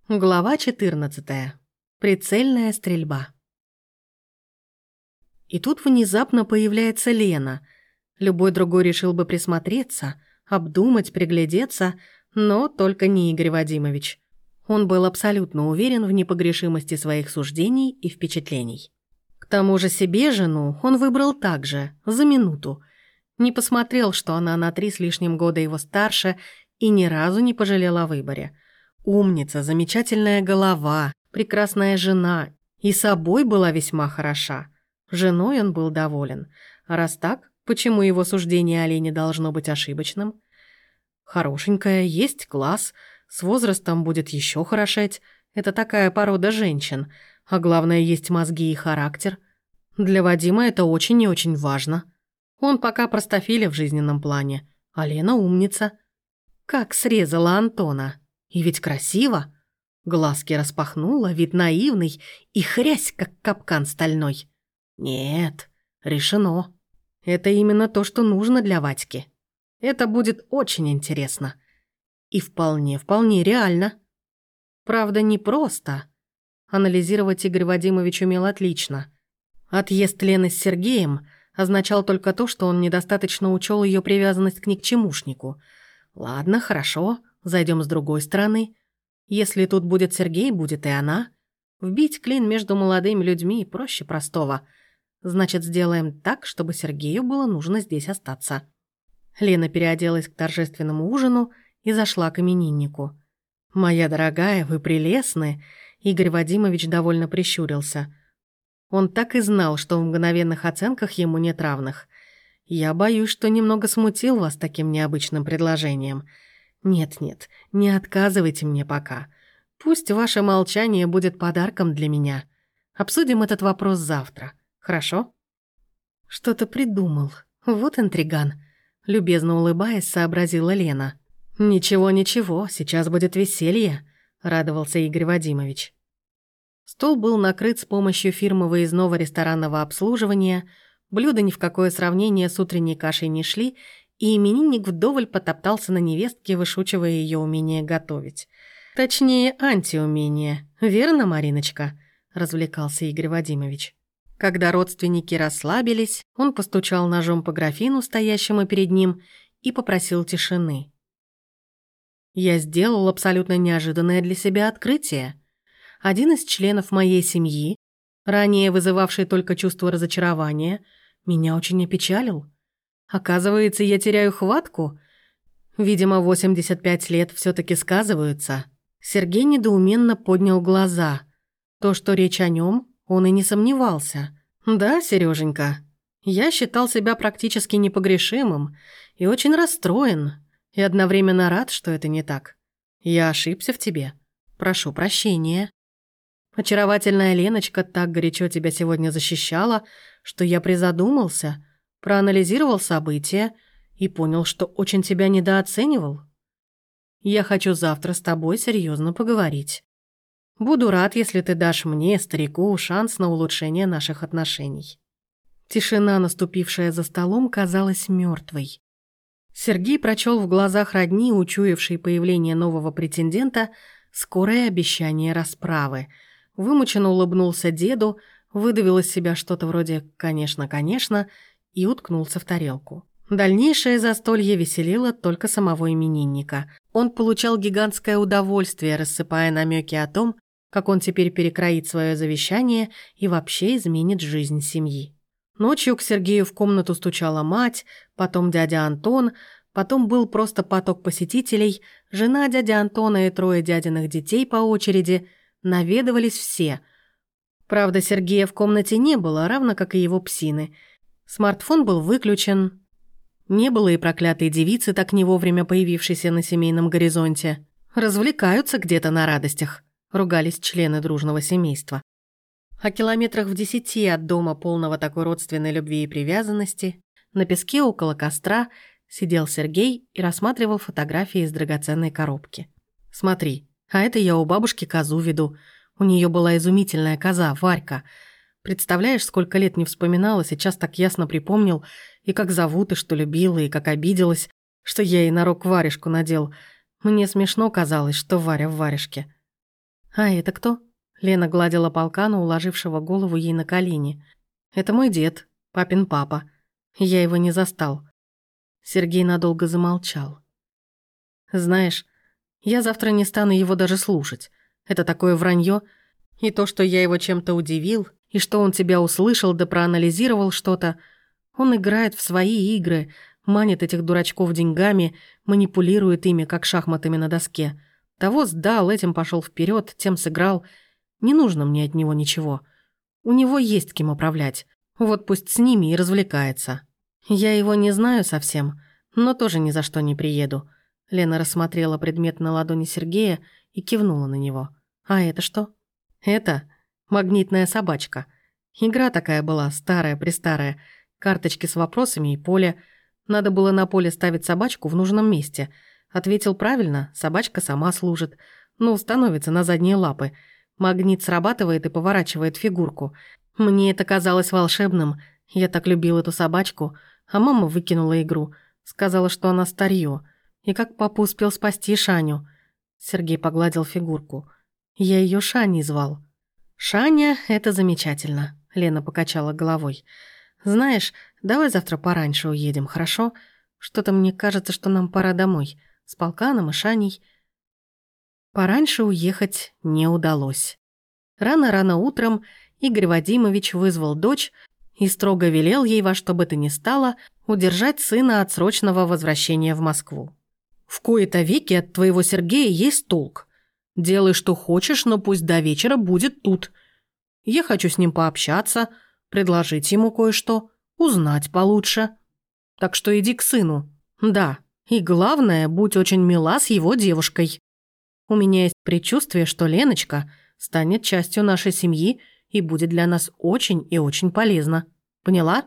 Глава 14. Прицельная стрельба. И тут внезапно появляется Лена. Любой другой решил бы присмотреться, обдумать, приглядеться, но только не Игорь Вадимович. Он был абсолютно уверен в непогрешимости своих суждений и впечатлений. К тому же себе жену он выбрал так же, за минуту. Не посмотрел, что она на 3 с лишним года его старше, и ни разу не пожалел о выборе. Умница, замечательная голова, прекрасная жена, и собой была весьма хороша. Женой он был доволен. А раз так, почему его суждение о Лене должно быть ошибочным? Хорошенькая, есть класс, с возрастом будет еще хорошеть. Это такая порода женщин. А главное, есть мозги и характер. Для Вадима это очень и очень важно. Он пока простофиля в жизненном плане, а Лена умница. Как срезала Антона. И ведь красиво. Глазки распахнула, вид наивный, и хрясь, как капкан стальной. Нет, решено. Это именно то, что нужно для Вадьки. Это будет очень интересно. И вполне реально. Правда, непросто. Анализировать Игорь Вадимович умел отлично. Отъезд Лены с Сергеем означал только то, что он недостаточно учел ее привязанность к никчемушнику. Ладно, хорошо. Зайдем с другой стороны. Если тут будет Сергей, будет и она. Вбить клин между молодыми людьми проще простого. Значит, сделаем так, чтобы Сергею было нужно здесь остаться. Лена переоделась к торжественному ужину и зашла к имениннику. «Моя дорогая, вы прелестны!» Игорь Вадимович довольно прищурился. Он так и знал, что в мгновенных оценках ему нет равных. «Я боюсь, что немного смутил вас таким необычным предложением. Нет, не отказывайте мне пока. Пусть ваше молчание будет подарком для меня. Обсудим этот вопрос завтра. Хорошо?» «Что-то придумал. Вот интриган», — любезно улыбаясь, сообразила Лена. «Ничего, сейчас будет веселье», — радовался Игорь Вадимович. Стол был накрыт с помощью фирмы выездного ресторанного обслуживания, блюда ни в какое сравнение с утренней кашей не шли, и именинник вдоволь потоптался на невестке, вышучивая ее умение готовить. Точнее, антиумение. Верно, Мариночка? Развлекался Игорь Вадимович. Когда родственники расслабились, он постучал ножом по графину, стоящему перед ним, и попросил тишины. «Я сделал абсолютно неожиданное для себя открытие. Один из членов моей семьи, ранее вызывавший только чувство разочарования, меня очень опечалил. Оказывается, я теряю хватку. Видимо, 85 лет все-таки сказываются». Сергей недоуменно поднял глаза. То, что речь о нем, он и не сомневался. «Да, Сереженька, я считал себя практически непогрешимым и очень расстроен, и одновременно рад, что это не так. Я ошибся в тебе. Прошу прощения. Очаровательная Леночка так горячо тебя сегодня защищала, что я призадумался, проанализировал события и понял, что очень тебя недооценивал. Я хочу завтра с тобой серьезно поговорить. Буду рад, если ты дашь мне, старику, шанс на улучшение наших отношений». Тишина, наступившая за столом, казалась мертвой. Сергей прочел в глазах родни, учуявшей появление нового претендента, скорое обещание расправы. Вымученно улыбнулся деду, выдавил из себя что-то вроде «конечно», и уткнулся в тарелку. Дальнейшее застолье веселило только самого именинника. Он получал гигантское удовольствие, рассыпая намеки о том, как он теперь перекроит свое завещание и вообще изменит жизнь семьи. Ночью к Сергею в комнату стучала мать, потом дядя Антон, потом был просто поток посетителей, жена дяди Антона и 3 дядиных детей по очереди. Наведывались все. Правда, Сергея в комнате не было, равно как и его псины. Смартфон был выключен. Не было и проклятой девицы, так не вовремя появившейся на семейном горизонте. «Развлекаются где-то на радостях», — ругались члены дружного семейства. А километрах в 10 от дома, полного такой родственной любви и привязанности, на песке около костра сидел Сергей и рассматривал фотографии из драгоценной коробки. «Смотри, а это я у бабушки козу веду. У нее была изумительная коза, Варька. Представляешь, сколько лет не вспоминала, сейчас так ясно припомнил, и как зовут, и что любила, и как обиделась, что я ей на рог варежку надел. Мне смешно казалось, что Варя в варежке». «А это кто?» Лена гладила полкана, уложившего голову ей на колени. «Это мой дед, папин папа. Я его не застал». Сергей надолго замолчал. «Знаешь, я завтра не стану его даже слушать. Это такое вранье. И то, что я его чем-то удивил, и что он тебя услышал да проанализировал что-то. Он играет в свои игры, манит этих дурачков деньгами, манипулирует ими, как шахматами на доске. Того сдал, этим пошел вперед, тем сыграл. Не нужно мне от него ничего. У него есть кем управлять. Вот пусть с ними и развлекается. Я его не знаю совсем, но тоже ни за что не приеду». Лена рассмотрела предмет на ладони Сергея и кивнула на него. «А это что?» «Это магнитная собачка. Игра такая была, старая-престарая. Карточки с вопросами и поле. Надо было на поле ставить собачку в нужном месте. Ответил правильно, собачка сама служит. Ну, становится на задние лапы. Магнит срабатывает и поворачивает фигурку. Мне это казалось волшебным. Я так любил эту собачку. А мама выкинула игру. Сказала, что она старье. И как папа успел спасти Шаню?» Сергей погладил фигурку. «Я ее Шаней звал». «Шаня — это замечательно», — Лена покачала головой. «Знаешь, давай завтра пораньше уедем, хорошо? Что-то мне кажется, что нам пора домой. С полканом и Шаней». Пораньше уехать не удалось. Рано-рано утром Игорь Вадимович вызвал дочь и строго велел ей во что бы то ни стало удержать сына от срочного возвращения в Москву. «В кои-то веки от твоего Сергея есть толк. Делай, что хочешь, но пусть до вечера будет тут. Я хочу с ним пообщаться, предложить ему кое-что, узнать получше. Так что иди к сыну. Да, и главное, будь очень мила с его девушкой. У меня есть предчувствие, что Леночка станет частью нашей семьи и будет для нас очень и очень полезна. Поняла?»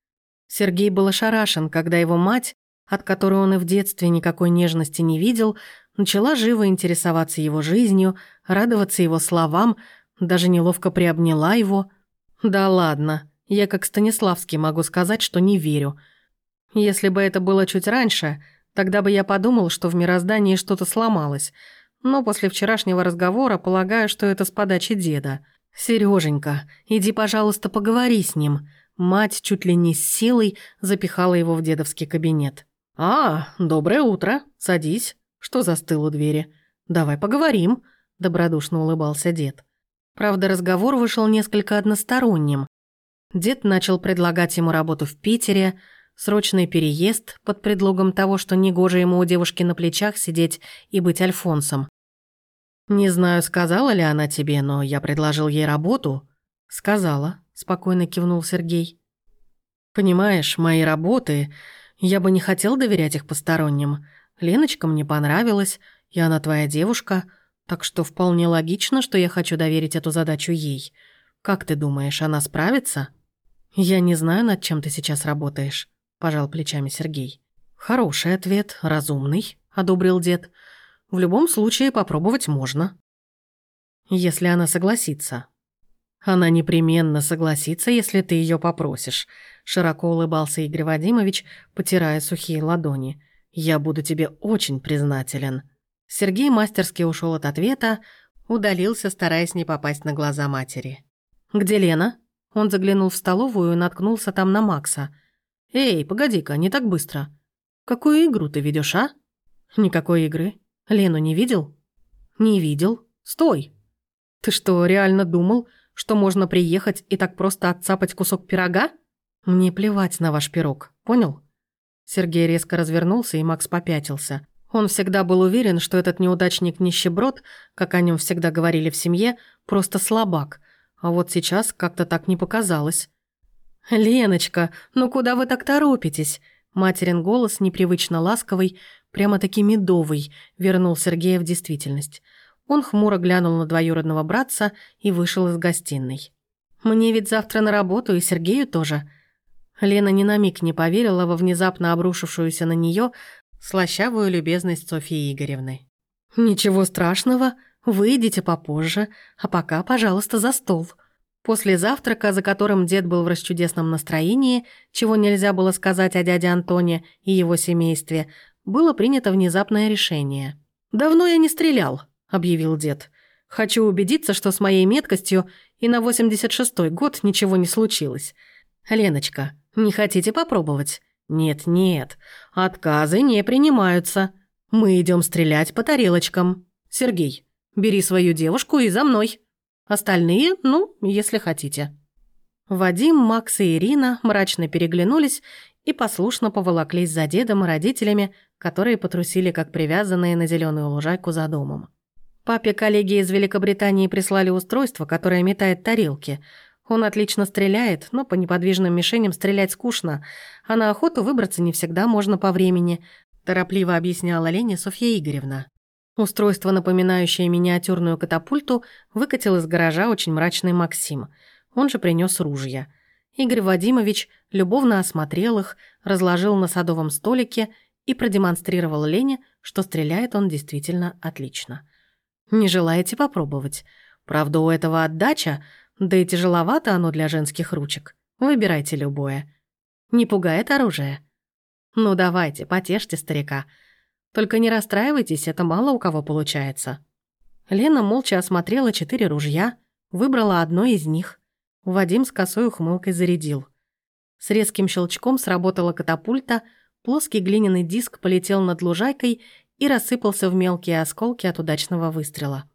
Сергей был ошарашен, когда его мать, от которой он и в детстве никакой нежности не видел, начала живо интересоваться его жизнью, радоваться его словам, даже неловко приобняла его. «Да ладно, я как Станиславский могу сказать, что не верю. Если бы это было чуть раньше, тогда бы я подумал, что в мироздании что-то сломалось. Но после вчерашнего разговора полагаю, что это с подачи деда. Сереженька, иди, пожалуйста, поговори с ним». Мать чуть ли не с силой запихала его в дедовский кабинет. «А, доброе утро. Садись. Что застыл у двери? Давай поговорим», – добродушно улыбался дед. Правда, разговор вышел несколько односторонним. Дед начал предлагать ему работу в Питере, срочный переезд под предлогом того, что негоже ему у девушки на плечах сидеть и быть альфонсом. «Не знаю, сказала ли она тебе, но я предложил ей работу». «Сказала», – спокойно кивнул Сергей. «Понимаешь, мои работы, я бы не хотел доверять их посторонним. Леночка мне понравилась, и она твоя девушка, так что вполне логично, что я хочу доверить эту задачу ей. Как ты думаешь, она справится?» «Я не знаю, над чем ты сейчас работаешь», – пожал плечами Сергей. «Хороший ответ, разумный», – одобрил дед. «В любом случае попробовать можно. Если она согласится». «Она непременно согласится, если ты ее попросишь», – широко улыбался Игорь Вадимович, потирая сухие ладони. «Я буду тебе очень признателен». Сергей мастерски ушел от ответа, удалился, стараясь не попасть на глаза матери. «Где Лена?» Он заглянул в столовую и наткнулся там на Макса. «Эй, погоди-ка, не так быстро. Какую игру ты ведешь, а?» «Никакой игры. Лену не видел?» «Не видел. Стой! Ты что, реально думал, что можно приехать и так просто отцапать кусок пирога? Мне плевать на ваш пирог, понял?» Сергей резко развернулся, и Макс попятился. Он всегда был уверен, что этот неудачник-нищеброд, как о нем всегда говорили в семье, просто слабак. А вот сейчас как-то так не показалось. «Леночка, ну куда вы так торопитесь?» Материн голос, непривычно ласковый, прямо-таки медовый, вернул Сергея в действительность. Он хмуро глянул на двоюродного братца и вышел из гостиной. «Мне ведь завтра на работу, и Сергею тоже». Лена ни на миг не поверила во внезапно обрушившуюся на нее слащавую любезность Софьи Игоревны. «Ничего страшного, выйдите попозже, а пока, пожалуйста, за стол». После завтрака, за которым дед был в расчудесном настроении, чего нельзя было сказать о дяде Антоне и его семействе, было принято внезапное решение. «Давно я не стрелял», — объявил дед. Хочу убедиться, что с моей меткостью и на 86-й год ничего не случилось. Леночка, не хотите попробовать? Нет, отказы не принимаются. Мы идем стрелять по тарелочкам. Сергей, бери свою девушку и за мной. Остальные, если хотите». Вадим, Макс и Ирина мрачно переглянулись и послушно поволоклись за дедом и родителями, которые потрусили как привязанные на зеленую лужайку за домом. Папе коллеги из Великобритании прислали устройство, которое метает тарелки. Он отлично стреляет, но по неподвижным мишеням стрелять скучно, а на охоту выбраться не всегда можно по времени, торопливо объясняла Лене Софья Игоревна. Устройство, напоминающее миниатюрную катапульту, выкатил из гаража очень мрачный Максим. Он же принес ружья. Игорь Вадимович любовно осмотрел их, разложил на садовом столике и продемонстрировал Лене, что стреляет он действительно отлично. «Не желаете попробовать? Правда, у этого отдача, да и тяжеловато оно для женских ручек. Выбирайте любое. Не пугает оружие? Ну давайте, потешьте старика. Только не расстраивайтесь, это мало у кого получается». Лена молча осмотрела 4 ружья, выбрала одно из них. Вадим с косой ухмылкой зарядил. С резким щелчком сработала катапульта, плоский глиняный диск полетел над лужайкой и рассыпался в мелкие осколки от удачного выстрела.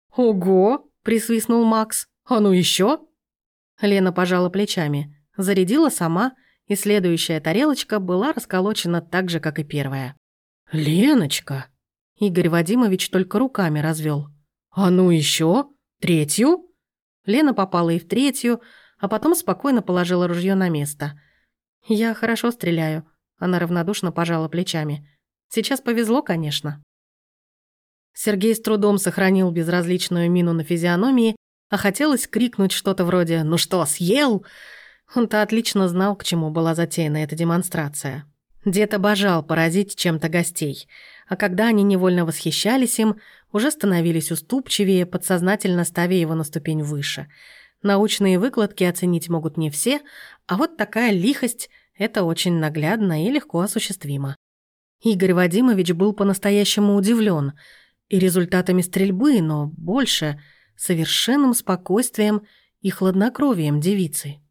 «Ого!» – присвистнул Макс. «А ну еще?» Лена пожала плечами, зарядила сама, и следующая тарелочка была расколочена так же, как и первая. «Леночка!» Игорь Вадимович только руками развел. «А ну еще? Третью?» Лена попала и в третью, а потом спокойно положила ружье на место. «Я хорошо стреляю», — она равнодушно пожала плечами. «Сейчас повезло, конечно». Сергей с трудом сохранил безразличную мину на физиономии, а хотелось крикнуть что-то вроде «Ну что, съел?». Он-то отлично знал, к чему была затеяна эта демонстрация. Дед обожал поразить чем-то гостей, а когда они невольно восхищались им, уже становились уступчивее, подсознательно ставя его на ступень выше. Научные выкладки оценить могут не все, а вот такая лихость – это очень наглядно и легко осуществимо. Игорь Вадимович был по-настоящему удивлен и результатами стрельбы, но больше – совершенным спокойствием и хладнокровием девицы.